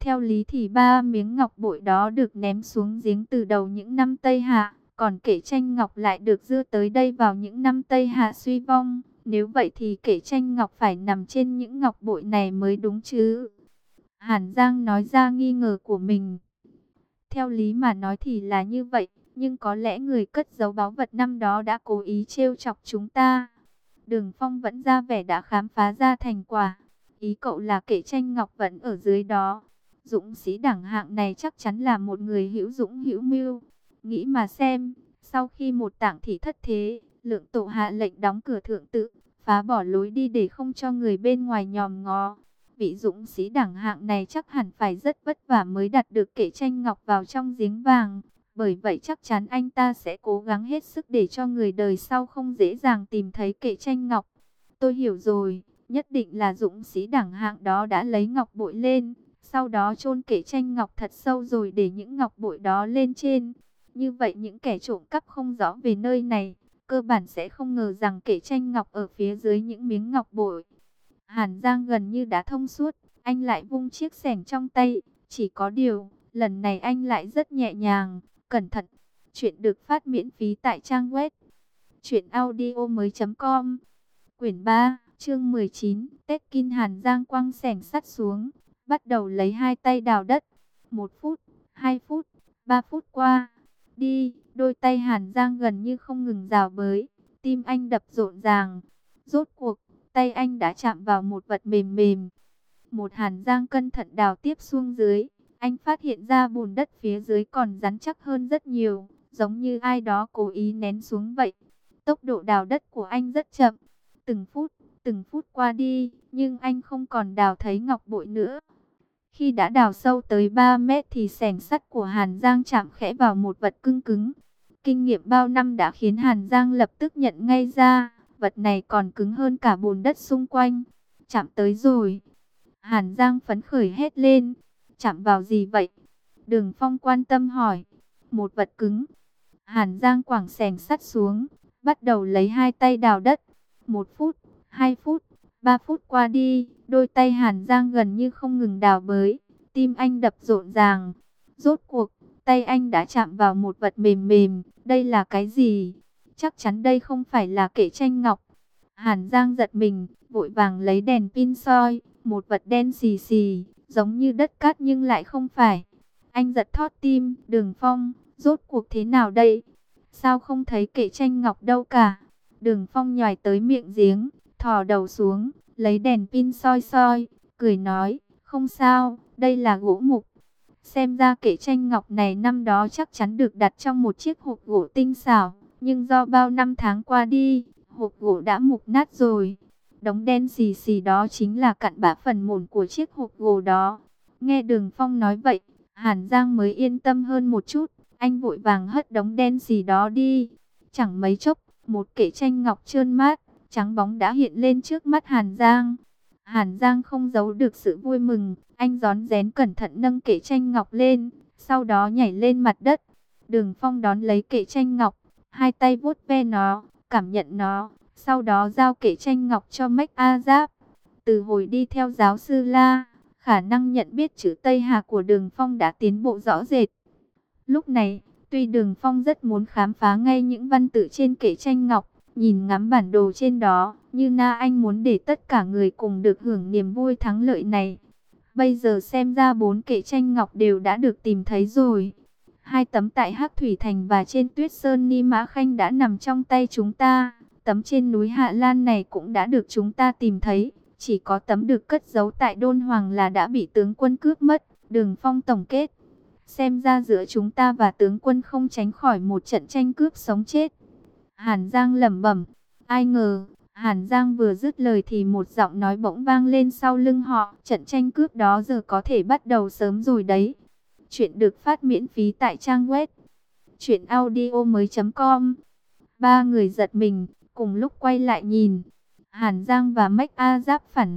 Theo lý thì ba miếng ngọc bội đó được ném xuống giếng từ đầu những năm Tây Hạ, còn kể tranh ngọc lại được đưa tới đây vào những năm Tây Hạ suy vong. Nếu vậy thì kể tranh ngọc phải nằm trên những ngọc bội này mới đúng chứ. Hàn Giang nói ra nghi ngờ của mình. Theo lý mà nói thì là như vậy, nhưng có lẽ người cất giấu báu vật năm đó đã cố ý trêu chọc chúng ta. Đường Phong vẫn ra vẻ đã khám phá ra thành quả. Ý cậu là kể tranh ngọc vẫn ở dưới đó. Dũng sĩ đẳng hạng này chắc chắn là một người hữu dũng hữu mưu. Nghĩ mà xem, sau khi một tảng thị thất thế, Lượng Tổ hạ lệnh đóng cửa thượng tự, phá bỏ lối đi để không cho người bên ngoài nhòm ngó. Vị dũng sĩ đẳng hạng này chắc hẳn phải rất vất vả mới đặt được kệ tranh ngọc vào trong giếng vàng. Bởi vậy chắc chắn anh ta sẽ cố gắng hết sức để cho người đời sau không dễ dàng tìm thấy kệ tranh ngọc. Tôi hiểu rồi, nhất định là dũng sĩ đẳng hạng đó đã lấy ngọc bội lên, sau đó chôn kệ tranh ngọc thật sâu rồi để những ngọc bội đó lên trên. Như vậy những kẻ trộm cắp không rõ về nơi này, cơ bản sẽ không ngờ rằng kệ tranh ngọc ở phía dưới những miếng ngọc bội. Hàn Giang gần như đã thông suốt, anh lại vung chiếc xẻng trong tay, chỉ có điều, lần này anh lại rất nhẹ nhàng, cẩn thận. Chuyện được phát miễn phí tại trang web truyện audio mới chấm com. Quyển ba, chương mười chín, Tekin. Hàn Giang quăng xẻng sắt xuống, bắt đầu lấy hai tay đào đất. Một phút, hai phút, ba phút qua, đi, đôi tay Hàn Giang gần như không ngừng rào bới, tim anh đập rộn ràng. Rốt cuộc, tay anh đã chạm vào một vật mềm mềm. Một Hàn Giang cẩn thận đào tiếp xuống dưới, anh phát hiện ra bùn đất phía dưới còn rắn chắc hơn rất nhiều, giống như ai đó cố ý nén xuống vậy. Tốc độ đào đất của anh rất chậm, từng phút, từng phút qua đi, nhưng anh không còn đào thấy ngọc bội nữa. Khi đã đào sâu tới ba mét thì xẻng sắt của Hàn Giang chạm khẽ vào một vật cứng cứng. Kinh nghiệm bao năm đã khiến Hàn Giang lập tức nhận ngay ra, vật này còn cứng hơn cả bùn đất xung quanh. Chạm tới rồi. Hàn Giang phấn khởi hét lên. Chạm vào gì vậy? Đường Phong quan tâm hỏi. Một vật cứng. Hàn Giang quẳng xẻng sắt xuống, bắt đầu lấy hai tay đào đất. Một phút, hai phút, ba phút qua đi, đôi tay Hàn Giang gần như không ngừng đào bới, tim anh đập rộn ràng. Rốt cuộc, tay anh đã chạm vào một vật mềm mềm. Đây là cái gì? Chắc chắn đây không phải là kệ tranh ngọc. Hàn Giang giật mình, vội vàng lấy đèn pin soi, một vật đen xì xì, giống như đất cát nhưng lại không phải. Anh giật thót tim. Đường Phong, rốt cuộc thế nào đây? Sao không thấy kệ tranh ngọc đâu cả? Đường Phong nhòi tới miệng giếng, thò đầu xuống, lấy đèn pin soi soi, cười nói, không sao, đây là gỗ mục. Xem ra kệ tranh ngọc này năm đó chắc chắn được đặt trong một chiếc hộp gỗ tinh xảo, nhưng do bao năm tháng qua đi, hộp gỗ đã mục nát rồi. Đống đen xì xì đó chính là cặn bã phần mồn của chiếc hộp gỗ đó. Nghe Đường Phong nói vậy, Hàn Giang mới yên tâm hơn một chút. Anh vội vàng hất đống đen xì đó đi. Chẳng mấy chốc, một kệ tranh ngọc trơn mát, trắng bóng đã hiện lên trước mắt Hàn Giang. Hàn Giang không giấu được sự vui mừng, anh rón rén cẩn thận nâng kệ tranh ngọc lên, sau đó nhảy lên mặt đất. Đường Phong đón lấy kệ tranh ngọc, hai tay vuốt ve nó, cảm nhận nó, sau đó giao kệ tranh ngọc cho Mách A Giáp. Từ hồi đi theo giáo sư La, khả năng nhận biết chữ Tây Hà của Đường Phong đã tiến bộ rõ rệt. Lúc này, tuy Đường Phong rất muốn khám phá ngay những văn tự trên kệ tranh ngọc, nhìn ngắm bản đồ trên đó, như na anh muốn để tất cả người cùng được hưởng niềm vui thắng lợi này. Bây giờ xem ra bốn kệ tranh ngọc đều đã được tìm thấy rồi. Hai tấm tại Hắc Thủy Thành và trên Tuyết Sơn Ni Mã Khanh đã nằm trong tay chúng ta. Tấm trên núi Hạ Lan này cũng đã được chúng ta tìm thấy. Chỉ có tấm được cất giấu tại Đôn Hoàng là đã bị tướng quân cướp mất. Đường Phong tổng kết. Xem ra giữa chúng ta và tướng quân không tránh khỏi một trận tranh cướp sống chết. Hàn Giang lẩm bẩm. Ai ngờ, Hàn Giang vừa dứt lời thì một giọng nói bỗng vang lên sau lưng họ. Trận tranh cướp đó giờ có thể bắt đầu sớm rồi đấy. Chuyện được phát miễn phí tại trang web truyện audio mới chấm com. Ba người giật mình, cùng lúc quay lại nhìn. Hàn Giang và Mách A Giáp phản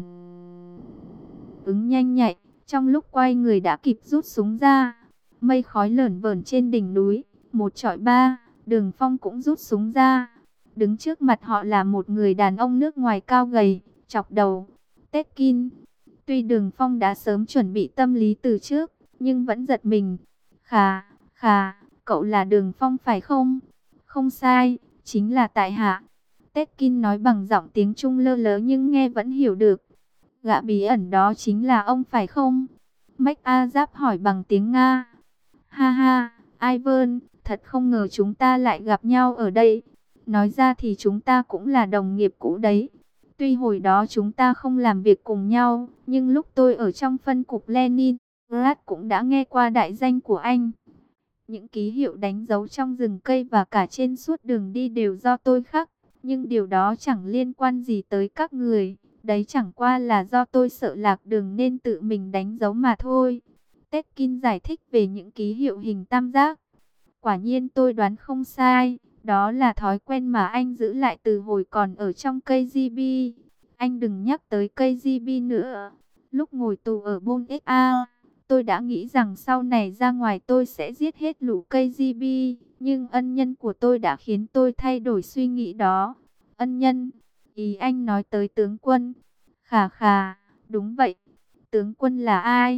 ứng nhanh nhạy, trong lúc quay người đã kịp rút súng ra. Mây khói lởn vởn trên đỉnh núi, một chọi ba, Đường Phong cũng rút súng ra. Đứng trước mặt họ là một người đàn ông nước ngoài cao gầy, chọc đầu. Tekin, Tuy Đường Phong đã sớm chuẩn bị tâm lý từ trước, nhưng vẫn giật mình. Khà, khà, cậu là Đường Phong phải không? Không sai, chính là tại hạ. Tetkin nói bằng giọng tiếng Trung lơ lớ nhưng nghe vẫn hiểu được. Gã bí ẩn đó chính là ông phải không? Mách A Giáp hỏi bằng tiếng Nga. Ha ha, Ivan, thật không ngờ chúng ta lại gặp nhau ở đây. Nói ra thì chúng ta cũng là đồng nghiệp cũ đấy. Tuy hồi đó chúng ta không làm việc cùng nhau, nhưng lúc tôi ở trong phân cục Leningrad cũng đã nghe qua đại danh của anh. Những ký hiệu đánh dấu trong rừng cây và cả trên suốt đường đi đều do tôi khắc. Nhưng điều đó chẳng liên quan gì tới các người. Đấy chẳng qua là do tôi sợ lạc đường nên tự mình đánh dấu mà thôi. Tetkin giải thích về những ký hiệu hình tam giác. Quả nhiên tôi đoán không sai. Đó là thói quen mà anh giữ lại từ hồi còn ở trong ca giê bê. Anh đừng nhắc tới ca giê bê nữa. Lúc ngồi tù ở Bôn ích a, tôi đã nghĩ rằng sau này ra ngoài tôi sẽ giết hết lũ ca giê bê. Nhưng ân nhân của tôi đã khiến tôi thay đổi suy nghĩ đó. Ân nhân? Ý anh nói tới tướng quân. Khà khà, đúng vậy. Tướng quân là ai?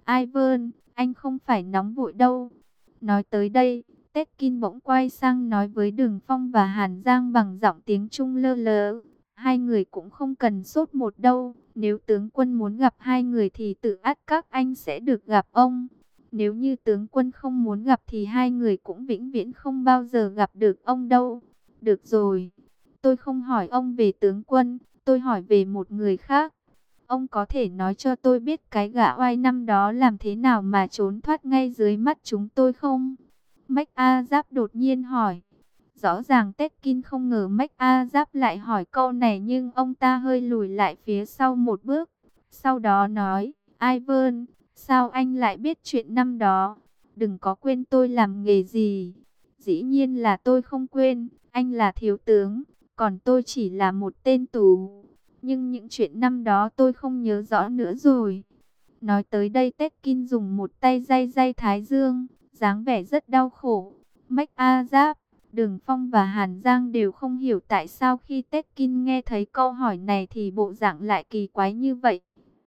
Ivan, anh không phải nóng vội đâu. Nói tới đây, Tetkin bỗng quay sang nói với Đường Phong và Hàn Giang bằng giọng tiếng Trung lơ lớ. Hai người cũng không cần sốt một đâu. Nếu tướng quân muốn gặp hai người thì tự ắt các anh sẽ được gặp ông. Nếu như tướng quân không muốn gặp thì hai người cũng vĩnh viễn không bao giờ gặp được ông đâu. Được rồi, tôi không hỏi ông về tướng quân, tôi hỏi về một người khác. Ông có thể nói cho tôi biết cái gã oai năm đó làm thế nào mà trốn thoát ngay dưới mắt chúng tôi không? Mách A Giáp đột nhiên hỏi. Rõ ràng Tetkin không ngờ Mách A Giáp lại hỏi câu này nhưng ông ta hơi lùi lại phía sau một bước. Sau đó nói, Ivan, sao anh lại biết chuyện năm đó? Đừng có quên tôi làm nghề gì. Dĩ nhiên là tôi không quên, anh là thiếu tướng, còn tôi chỉ là một tên tù. Nhưng những chuyện năm đó tôi không nhớ rõ nữa rồi. Nói tới đây Tetkin dùng một tay day day thái dương, dáng vẻ rất đau khổ. Mách A Giáp, Đường Phong và Hàn Giang đều không hiểu tại sao khi Tetkin nghe thấy câu hỏi này thì bộ dạng lại kỳ quái như vậy.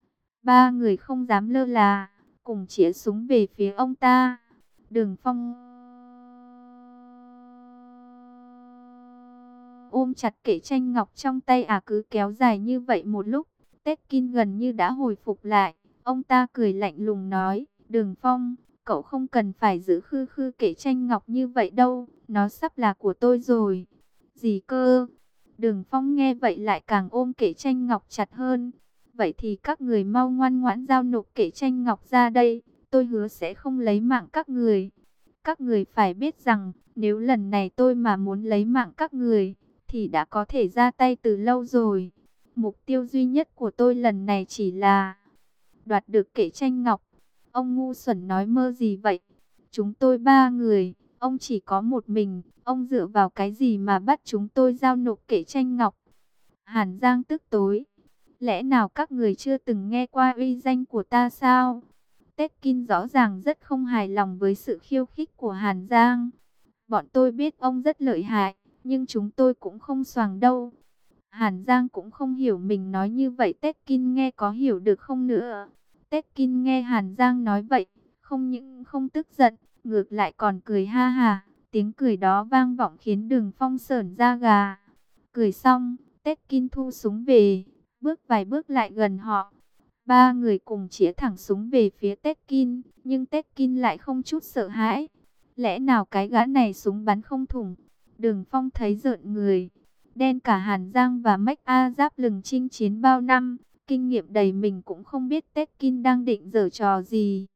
Ba người không dám lơ là, cùng chĩa súng về phía ông ta. Đường Phong ôm chặt kệ tranh ngọc trong tay, à cứ kéo dài như vậy một lúc, Tetkin gần như đã hồi phục lại. Ông ta cười lạnh lùng nói, Đường Phong, cậu không cần phải giữ khư khư kệ tranh ngọc như vậy đâu, nó sắp là của tôi rồi. Gì cơ? Đường Phong nghe vậy lại càng ôm kệ tranh ngọc chặt hơn. Vậy thì các người mau ngoan ngoãn giao nộp kệ tranh ngọc ra đây, tôi hứa sẽ không lấy mạng các người. Các người phải biết rằng, nếu lần này tôi mà muốn lấy mạng các người, thì đã có thể ra tay từ lâu rồi. Mục tiêu duy nhất của tôi lần này chỉ là đoạt được kệ tranh ngọc. Ông ngu xuẩn nói mơ gì vậy? Chúng tôi ba người, ông chỉ có một mình, ông dựa vào cái gì mà bắt chúng tôi giao nộp kệ tranh ngọc? Hàn Giang tức tối. Lẽ nào các người chưa từng nghe qua uy danh của ta sao? Tetkin rõ ràng rất không hài lòng với sự khiêu khích của Hàn Giang. Bọn tôi biết ông rất lợi hại, nhưng chúng tôi cũng không xoàng đâu. Hàn Giang cũng không hiểu mình nói như vậy Tetkin nghe có hiểu được không nữa. Tetkin nghe Hàn Giang nói vậy, không những không tức giận, ngược lại còn cười ha hà. Tiếng cười đó vang vọng khiến Đường Phong sởn da gà. Cười xong, Tetkin thu súng về, bước vài bước lại gần họ. Ba người cùng chĩa thẳng súng về phía Tetkin, nhưng Tetkin lại không chút sợ hãi. Lẽ nào cái gã này súng bắn không thủng? Đường Phong thấy rợn người. Đen cả Hàn Giang và Mách A Giáp lừng chinh chiến bao năm, kinh nghiệm đầy mình cũng không biết Tetkin đang định giở trò gì.